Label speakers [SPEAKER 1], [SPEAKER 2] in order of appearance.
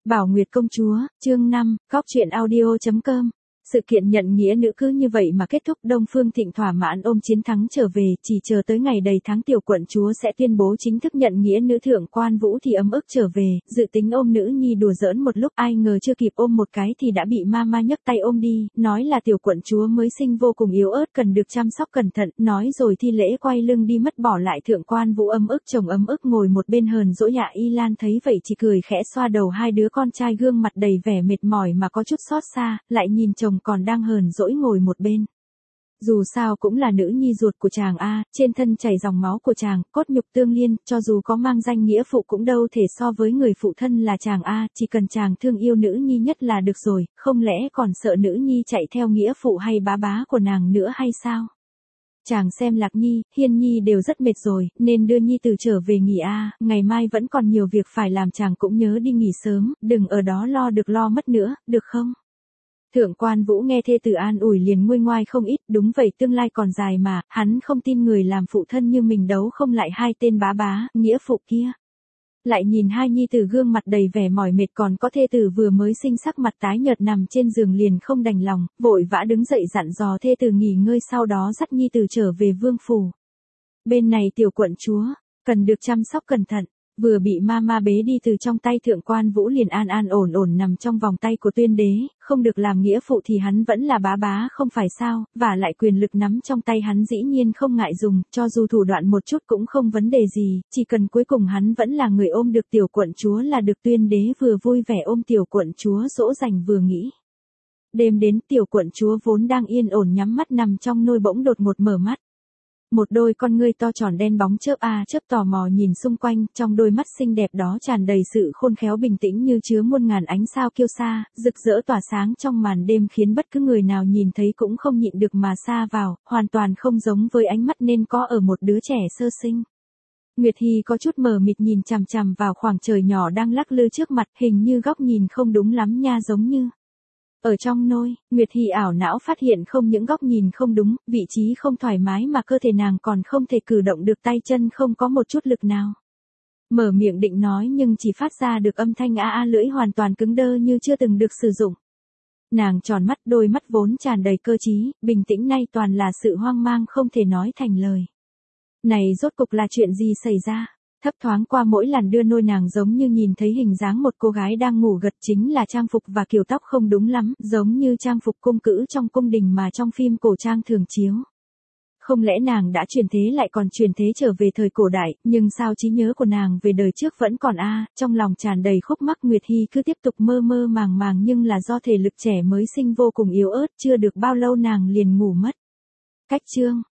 [SPEAKER 1] Bảo Nguyệt công chúa, chương 5, góc truyện audio.com. Sự kiện nhận nghĩa nữ cứ như vậy mà kết thúc. Đông Phương Thịnh thỏa mãn ôm chiến thắng trở về, chỉ chờ tới ngày đầy tháng tiểu quận chúa sẽ tuyên bố chính thức nhận nghĩa nữ thượng quan Vũ thì ấm ức trở về, dự tính ôm nữ nhi đùa giỡn một lúc, ai ngờ chưa kịp ôm một cái thì đã bị mama nhấc tay ôm đi, nói là tiểu quận chúa mới sinh vô cùng yếu ớt cần được chăm sóc cẩn thận, nói rồi thi lễ quay lưng đi mất, bỏ lại thượng quan Vũ ấm ức chồng ấm ức ngồi một bên hờn dỗi. Dạ Y Lan thấy vậy chỉ cười khẽ xoa đầu hai đứa con trai gương mặt đầy vẻ mệt mỏi mà có chút xót xa, lại nhìn chồng còn đang hờn dỗi ngồi một bên. Dù sao cũng là nữ nhi ruột của chàng a, trên thân chảy dòng máu của chàng, cốt nhục tương liên, cho dù có mang danh nghĩa phụ cũng đâu thể so với người phụ thân là chàng a, chỉ cần chàng thương yêu nữ nhi nhất là được rồi, không lẽ còn sợ nữ nhi chạy theo nghĩa phụ hay bá bá của nàng nữa hay sao? Chàng xem Lạc Nhi, Hiên Nhi đều rất mệt rồi, nên đưa Nhi từ trở về nghỉ a, ngày mai vẫn còn nhiều việc phải làm, chàng cũng nhớ đi nghỉ sớm, đừng ở đó lo được lo mất nữa, được không? Thượng quan Vũ nghe thê tử an ủi liền nguôi ngoai không ít, đúng vậy tương lai còn dài mà, hắn không tin người làm phụ thân như mình đấu không lại hai tên bá bá, nghĩa phụ kia. Lại nhìn hai nhi tử gương mặt đầy vẻ mỏi mệt, còn có thê tử vừa mới sinh sắc mặt tái nhợt nằm trên giường liền không đành lòng, vội vã đứng dậy dặn dò thê tử nghỉ ngơi, sau đó dắt nhi tử trở về vương phủ. Bên này tiểu quận chúa, cần được chăm sóc cẩn thận. Vừa bị mama bế đi từ trong tay thượng quan Vũ liền an an ổn ổn nằm trong vòng tay của tuyên đế, không được làm nghĩa phụ thì hắn vẫn là bá bá không phải sao, và lại quyền lực nắm trong tay hắn dĩ nhiên không ngại dùng, cho dù thủ đoạn một chút cũng không vấn đề gì, chỉ cần cuối cùng hắn vẫn là người ôm được tiểu quận chúa là được. Tuyên đế vừa vui vẻ ôm tiểu quận chúa dỗ dành vừa nghĩ. Đêm đến tiểu quận chúa vốn đang yên ổn nhắm mắt nằm trong nôi bỗng đột ngột mở mắt. Một đôi con ngươi to tròn đen bóng chớp chớp tò mò nhìn xung quanh, trong đôi mắt xinh đẹp đó tràn đầy sự khôn khéo bình tĩnh như chứa muôn ngàn ánh sao kiêu sa, rực rỡ tỏa sáng trong màn đêm khiến bất cứ người nào nhìn thấy cũng không nhịn được mà sa vào, hoàn toàn không giống với ánh mắt nên có ở một đứa trẻ sơ sinh. Nguyệt Hy có chút mờ mịt nhìn chằm chằm vào khoảng trời nhỏ đang lắc lư trước mặt, hình như góc nhìn không đúng lắm nha, giống như ở trong nôi. Nguyệt Hy ảo não phát hiện không những góc nhìn không đúng, vị trí không thoải mái mà cơ thể nàng còn không thể cử động được, tay chân không có một chút lực nào. Mở miệng định nói nhưng chỉ phát ra được âm thanh lưỡi hoàn toàn cứng đơ như chưa từng được sử dụng. Nàng tròn mắt, đôi mắt vốn tràn đầy cơ trí, bình tĩnh nay toàn là sự hoang mang không thể nói thành lời. Này rốt cục là chuyện gì xảy ra? Thấp thoáng qua mỗi lần đưa nôi nàng giống như nhìn thấy hình dáng một cô gái đang ngủ gật, chính là trang phục và kiểu tóc không đúng lắm, giống như trang phục cung cữ trong cung đình mà trong phim cổ trang thường chiếu. Không lẽ nàng đã chuyển thế lại còn chuyển thế trở về thời cổ đại, nhưng sao trí nhớ của nàng về đời trước vẫn còn trong lòng tràn đầy khúc mắc. Nguyệt Hy cứ tiếp tục mơ mơ màng màng, nhưng là do thể lực trẻ mới sinh vô cùng yếu ớt, chưa được bao lâu nàng liền ngủ mất. Cách chương